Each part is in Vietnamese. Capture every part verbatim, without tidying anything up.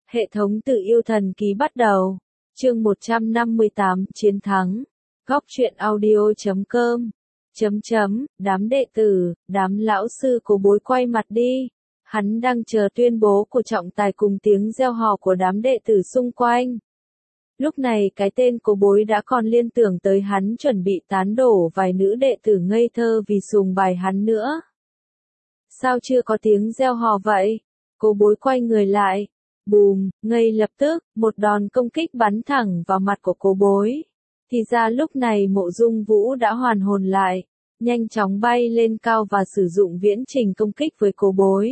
Hệ thống tự yêu thần ký bắt đầu. Chương một trăm năm mươi tám, chiến thắng. Góc truyện audio chấm com. Chấm chấm, đám đệ tử, đám lão sư của bối quay mặt đi. Hắn đang chờ tuyên bố của trọng tài cùng tiếng reo hò của đám đệ tử xung quanh. Lúc này cái tên của bối đã còn liên tưởng tới hắn chuẩn bị tán đổ vài nữ đệ tử ngây thơ vì sùng bài hắn nữa. Sao chưa có tiếng reo hò vậy? Cô bối quay người lại. Bùm, ngay lập tức, một đòn công kích bắn thẳng vào mặt của cô bối. Thì ra lúc này Mộ Dung Vũ đã hoàn hồn lại, nhanh chóng bay lên cao và sử dụng viễn trình công kích với cô bối.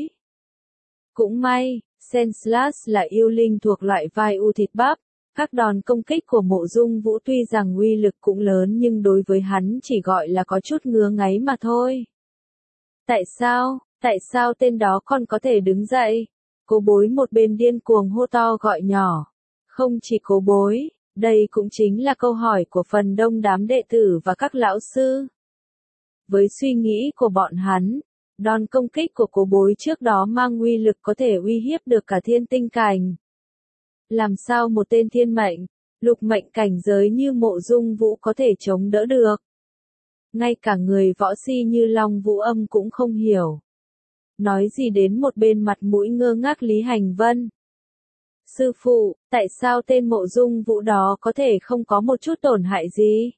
Cũng may, Sen Slash là yêu linh thuộc loại vai u thịt bắp. Các đòn công kích của Mộ Dung Vũ tuy rằng uy lực cũng lớn nhưng đối với hắn chỉ gọi là có chút ngứa ngáy mà thôi. Tại sao, tại sao tên đó còn có thể đứng dậy? Cô bối một bên điên cuồng hô to gọi nhỏ. Không chỉ cô bối, đây cũng chính là câu hỏi của phần đông đám đệ tử và các lão sư. Với suy nghĩ của bọn hắn, đòn công kích của cô bối trước đó mang uy lực có thể uy hiếp được cả thiên tinh cảnh. Làm sao một tên thiên mệnh, lục mệnh cảnh giới như Mộ Dung Vũ có thể chống đỡ được? Ngay cả người võ si như Long Vũ Âm cũng không hiểu. Nói gì đến một bên mặt mũi ngơ ngác Lý Hành Vân. Sư phụ, tại sao tên Mộ Dung Vũ đó có thể không có một chút tổn hại gì?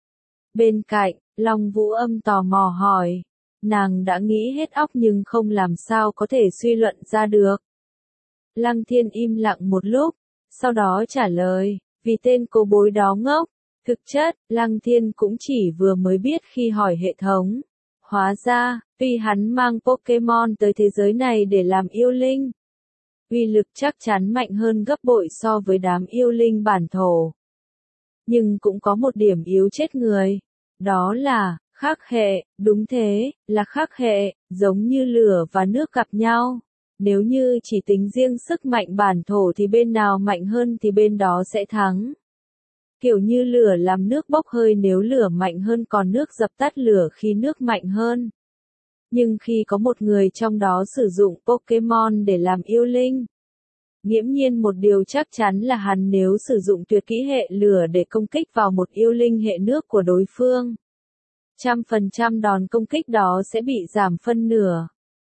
Bên cạnh, Long Vũ Âm tò mò hỏi. Nàng đã nghĩ hết óc nhưng không làm sao có thể suy luận ra được. Lăng Thiên im lặng một lúc, sau đó trả lời, vì tên cô bối đó ngốc. Thực chất, Lăng Thiên cũng chỉ vừa mới biết khi hỏi hệ thống. Hóa ra, tuy hắn mang Pokemon tới thế giới này để làm yêu linh, uy lực chắc chắn mạnh hơn gấp bội so với đám yêu linh bản thổ. Nhưng cũng có một điểm yếu chết người, đó là, khắc hệ, đúng thế, là khắc hệ, giống như lửa và nước gặp nhau. Nếu như chỉ tính riêng sức mạnh bản thổ thì bên nào mạnh hơn thì bên đó sẽ thắng. Kiểu như lửa làm nước bốc hơi nếu lửa mạnh hơn còn nước dập tắt lửa khi nước mạnh hơn. Nhưng khi có một người trong đó sử dụng Pokemon để làm yêu linh, nghiễm nhiên một điều chắc chắn là hắn nếu sử dụng tuyệt kỹ hệ lửa để công kích vào một yêu linh hệ nước của đối phương, trăm phần trăm đòn công kích đó sẽ bị giảm phân nửa.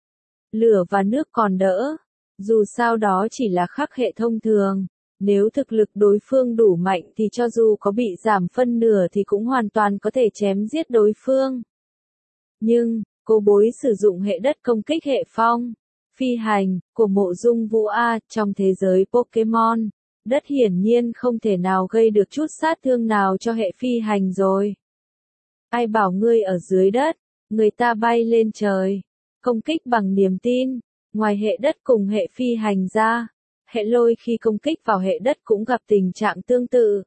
Lửa và nước còn đỡ, dù sao đó chỉ là khắc hệ thông thường. Nếu thực lực đối phương đủ mạnh thì cho dù có bị giảm phân nửa thì cũng hoàn toàn có thể chém giết đối phương. Nhưng, cô bối sử dụng hệ đất công kích hệ phong, phi hành, của Mộ Dung Vũ A, trong thế giới Pokemon, đất hiển nhiên không thể nào gây được chút sát thương nào cho hệ phi hành rồi. Ai bảo ngươi ở dưới đất, người ta bay lên trời, công kích bằng niềm tin, ngoài hệ đất cùng hệ phi hành ra. Hệ lôi khi công kích vào hệ đất cũng gặp tình trạng tương tự.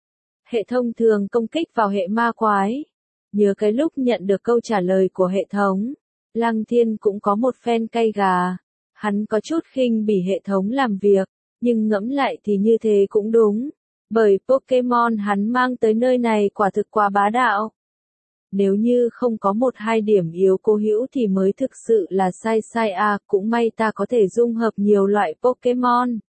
Hệ thông thường công kích vào hệ ma quái. Nhớ cái lúc nhận được câu trả lời của hệ thống, Lăng Thiên cũng có một phen cay gà. Hắn có chút khinh bỉ hệ thống làm việc, nhưng ngẫm lại thì như thế cũng đúng. Bởi Pokemon hắn mang tới nơi này quả thực quá bá đạo. Nếu như không có một hai điểm yếu cố hữu thì mới thực sự là sai sai à, cũng may ta có thể dung hợp nhiều loại Pokemon.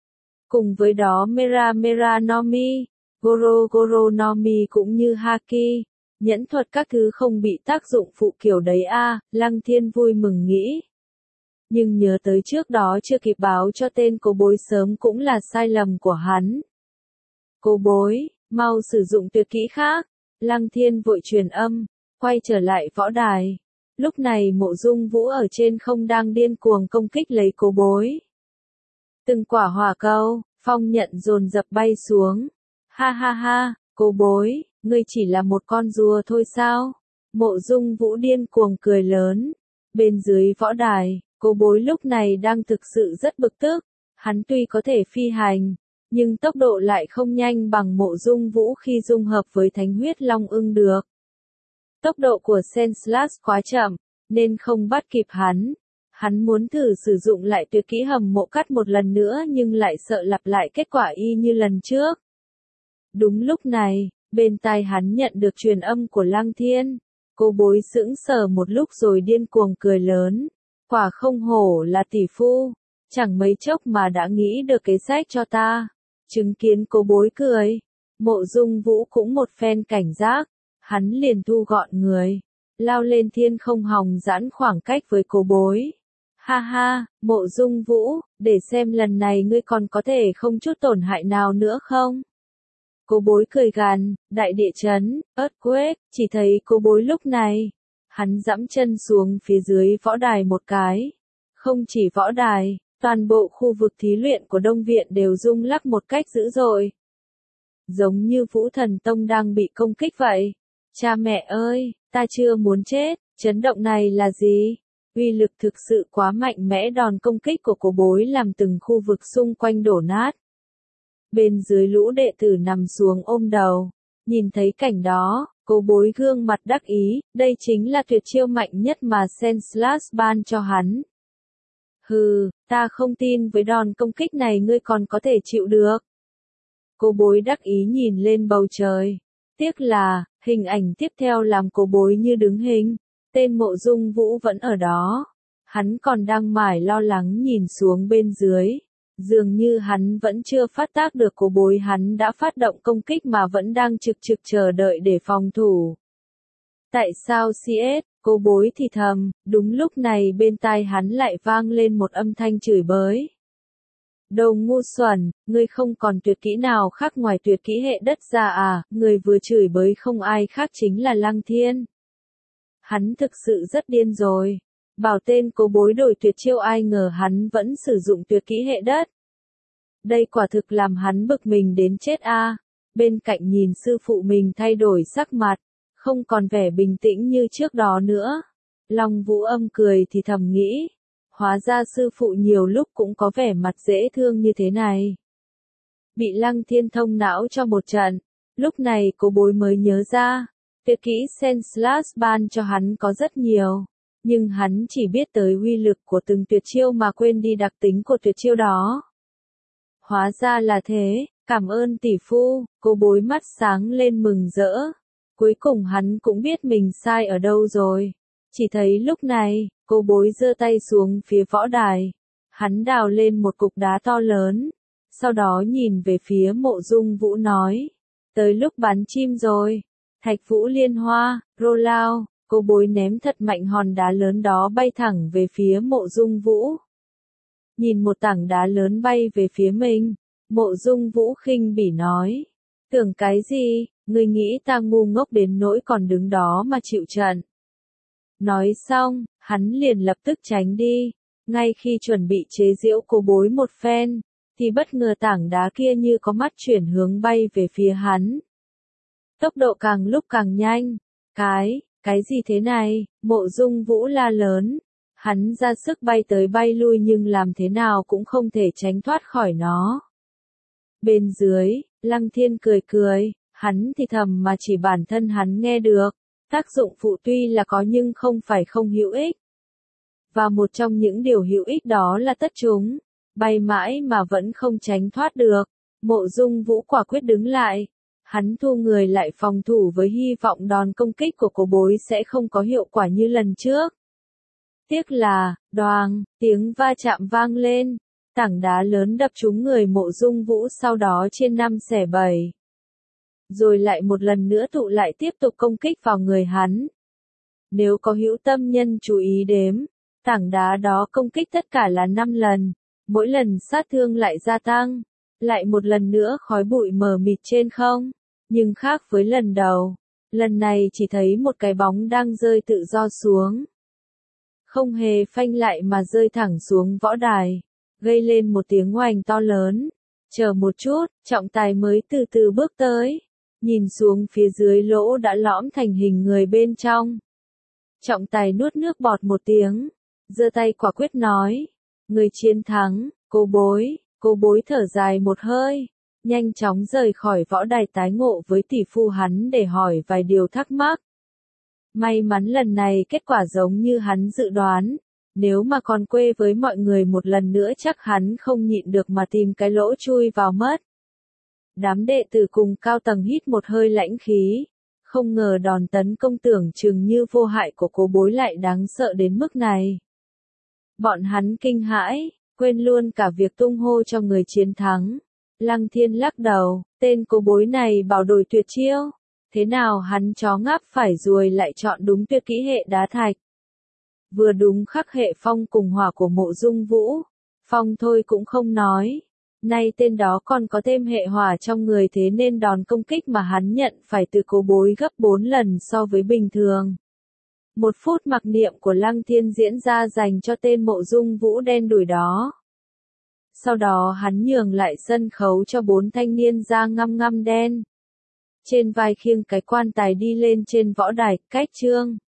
Cùng với đó Mera Mera no Mi, Goro Goro no Mi cũng như Haki, nhẫn thuật các thứ không bị tác dụng phụ kiểu đấy à, Lăng Thiên vui mừng nghĩ. Nhưng nhớ tới trước đó chưa kịp báo cho tên cô bối sớm cũng là sai lầm của hắn. Cô bối, mau sử dụng tuyệt kỹ khác. Lăng Thiên vội truyền âm, quay trở lại võ đài. Lúc này Mộ Dung Vũ ở trên không đang điên cuồng công kích lấy cô bối. Từng quả hỏa cầu, phong nhận dồn dập bay xuống. Ha ha ha, cô bối, ngươi chỉ là một con rùa thôi sao? Mộ Dung Vũ điên cuồng cười lớn. Bên dưới võ đài, cô bối lúc này đang thực sự rất bực tức. Hắn tuy có thể phi hành, nhưng tốc độ lại không nhanh bằng Mộ Dung Vũ khi dung hợp với Thánh Huyết Long Ưng được. Tốc độ của Sen Slash quá chậm, nên không bắt kịp hắn. Hắn muốn thử sử dụng lại tuyệt kỹ hầm mộ cắt một lần nữa nhưng lại sợ lặp lại kết quả y như lần trước. Đúng lúc này, bên tai hắn nhận được truyền âm của Lăng Thiên. Cô bối sững sờ một lúc rồi điên cuồng cười lớn. Quả không hổ là tỷ phu. chẳng mấy chốc mà đã nghĩ được kế sách cho ta. Chứng kiến Cố Bối cười, Mộ Dung Vũ cũng một phen cảnh giác, hắn liền thu gọn người, lao lên thiên không hòng giãn khoảng cách với Cố Bối. Ha ha, Mộ Dung Vũ, để xem lần này ngươi còn có thể không chút tổn hại nào nữa không? Cố Bối cười gằn, đại địa chấn, earthquake, chỉ thấy Cố Bối lúc này, hắn giẫm chân xuống phía dưới võ đài một cái. Không chỉ võ đài, toàn bộ khu vực thí luyện của Đông Viện đều rung lắc một cách dữ dội. Giống như Vũ Thần Tông đang bị công kích vậy. Cha mẹ ơi, ta chưa muốn chết, chấn động này là gì? Uy lực thực sự quá mạnh mẽ, đòn công kích của Cố Bối làm từng khu vực xung quanh đổ nát. Bên dưới lũ đệ tử nằm xuống ôm đầu, nhìn thấy cảnh đó, Cố Bối gương mặt đắc ý, đây chính là tuyệt chiêu mạnh nhất mà Sen Slash ban cho hắn. Hừ, ta không tin với đòn công kích này ngươi còn có thể chịu được. Cố Bối đắc ý nhìn lên bầu trời. Tiếc là, hình ảnh tiếp theo làm Cố Bối như đứng hình. Tên Mộ Dung Vũ vẫn ở đó. Hắn còn đang mải lo lắng nhìn xuống bên dưới. Dường như hắn vẫn chưa phát tác được Cố Bối hắn đã phát động công kích mà vẫn đang trực trực chờ đợi để phòng thủ. Tại sao xê ét, Cố Bối thì thầm, đúng lúc này bên tai hắn lại vang lên một âm thanh chửi bới. Đồ ngu xuẩn, ngươi không còn tuyệt kỹ nào khác ngoài tuyệt kỹ hệ đất ra à, người vừa chửi bới không ai khác chính là Lăng Thiên. Hắn thực sự rất điên rồi. Bảo tên Cố Bối đổi tuyệt chiêu ai ngờ hắn vẫn sử dụng tuyệt kỹ hệ đất. Đây quả thực làm hắn bực mình đến chết a. À. Bên cạnh nhìn sư phụ mình thay đổi sắc mặt, không còn vẻ bình tĩnh như trước đó nữa. Long Vũ âm cười thì thầm nghĩ, hóa ra sư phụ nhiều lúc cũng có vẻ mặt dễ thương như thế này. Bị Lăng Thiên thông não cho một trận, lúc này Cố Bối mới nhớ ra, tuyệt kỹ Sen Slash ban cho hắn có rất nhiều, nhưng hắn chỉ biết tới uy lực của từng tuyệt chiêu mà quên đi đặc tính của tuyệt chiêu đó. Hóa ra là thế, cảm ơn tỷ phu, Cố Bối mắt sáng lên mừng rỡ. Cuối cùng hắn cũng biết mình sai ở đâu rồi. Chỉ thấy lúc này, Cố Bối giơ tay xuống phía võ đài. Hắn đào lên một cục đá to lớn. Sau đó nhìn về phía Mộ Dung Vũ nói. Tới lúc bắn chim rồi. Thạch Vũ Liên Hoa, rô lao. Cố Bối ném thật mạnh hòn đá lớn đó bay thẳng về phía Mộ Dung Vũ. Nhìn một tảng đá lớn bay về phía mình. Mộ Dung Vũ khinh bỉ nói. Tưởng cái gì, ngươi nghĩ ta ngu ngốc đến nỗi còn đứng đó mà chịu trận. Nói xong, hắn liền lập tức tránh đi. Ngay khi chuẩn bị chế giễu Cố Bối một phen, thì bất ngờ tảng đá kia như có mắt chuyển hướng bay về phía hắn. Tốc độ càng lúc càng nhanh. Cái, cái gì thế này? Mộ Dung Vũ la lớn. Hắn ra sức bay tới bay lui nhưng làm thế nào cũng không thể tránh thoát khỏi nó. Bên dưới, Lăng Thiên cười cười, hắn thì thầm mà chỉ bản thân hắn nghe được. Tác dụng phụ tuy là có nhưng không phải không hữu ích. Và một trong những điều hữu ích đó là tất chúng, bay mãi mà vẫn không tránh thoát được. Mộ Dung Vũ quả quyết đứng lại. Hắn thu người lại phòng thủ với hy vọng đòn công kích của Cố Bối sẽ không có hiệu quả như lần trước. Tiếc là, đoàng, tiếng va chạm vang lên. Tảng đá lớn đập trúng người Mộ Dung Vũ sau đó chia năm xẻ bảy. Rồi lại một lần nữa tụ lại tiếp tục công kích vào người hắn. Nếu có hữu tâm nhân chú ý đếm, tảng đá đó công kích tất cả là năm lần, mỗi lần sát thương lại gia tăng, lại một lần nữa khói bụi mờ mịt trên không, nhưng khác với lần đầu, lần này chỉ thấy một cái bóng đang rơi tự do xuống. Không hề phanh lại mà rơi thẳng xuống võ đài, gây lên một tiếng oành to lớn. Chờ một chút, trọng tài mới từ từ bước tới. Nhìn xuống phía dưới lỗ đã lõm thành hình người bên trong. Trọng tài nuốt nước bọt một tiếng, giơ tay quả quyết nói. Người chiến thắng, Cố Bối. Cố Bối thở dài một hơi, nhanh chóng rời khỏi võ đài tái ngộ với tỷ phu hắn để hỏi vài điều thắc mắc. May mắn lần này kết quả giống như hắn dự đoán. Nếu mà còn quê với mọi người một lần nữa chắc hắn không nhịn được mà tìm cái lỗ chui vào mất. Đám đệ tử cùng cao tầng hít một hơi lãnh khí. Không ngờ đòn tấn công tưởng chừng như vô hại của Cố Bối lại đáng sợ đến mức này. Bọn hắn kinh hãi, quên luôn cả việc tung hô cho người chiến thắng. Lăng Thiên lắc đầu, tên cô bối này bảo đổi tuyệt chiêu. Thế nào hắn chó ngáp phải ruồi lại chọn đúng tuyệt kỹ hệ đá thạch. Vừa đúng khắc hệ phong cùng hỏa của Mộ Dung Vũ. Phong thôi cũng không nói. Nay tên đó còn có thêm hệ hỏa trong người, thế nên đòn công kích mà hắn nhận phải từ cô bối gấp bốn lần so với bình thường. Một phút mặc niệm của Lăng Thiên diễn ra dành cho tên Mộ Dung Vũ đen đủi đó. Sau đó hắn nhường lại sân khấu cho bốn thanh niên da ngăm ngăm đen. Trên vai khiêng cái quan tài đi lên trên võ đài, cách trương.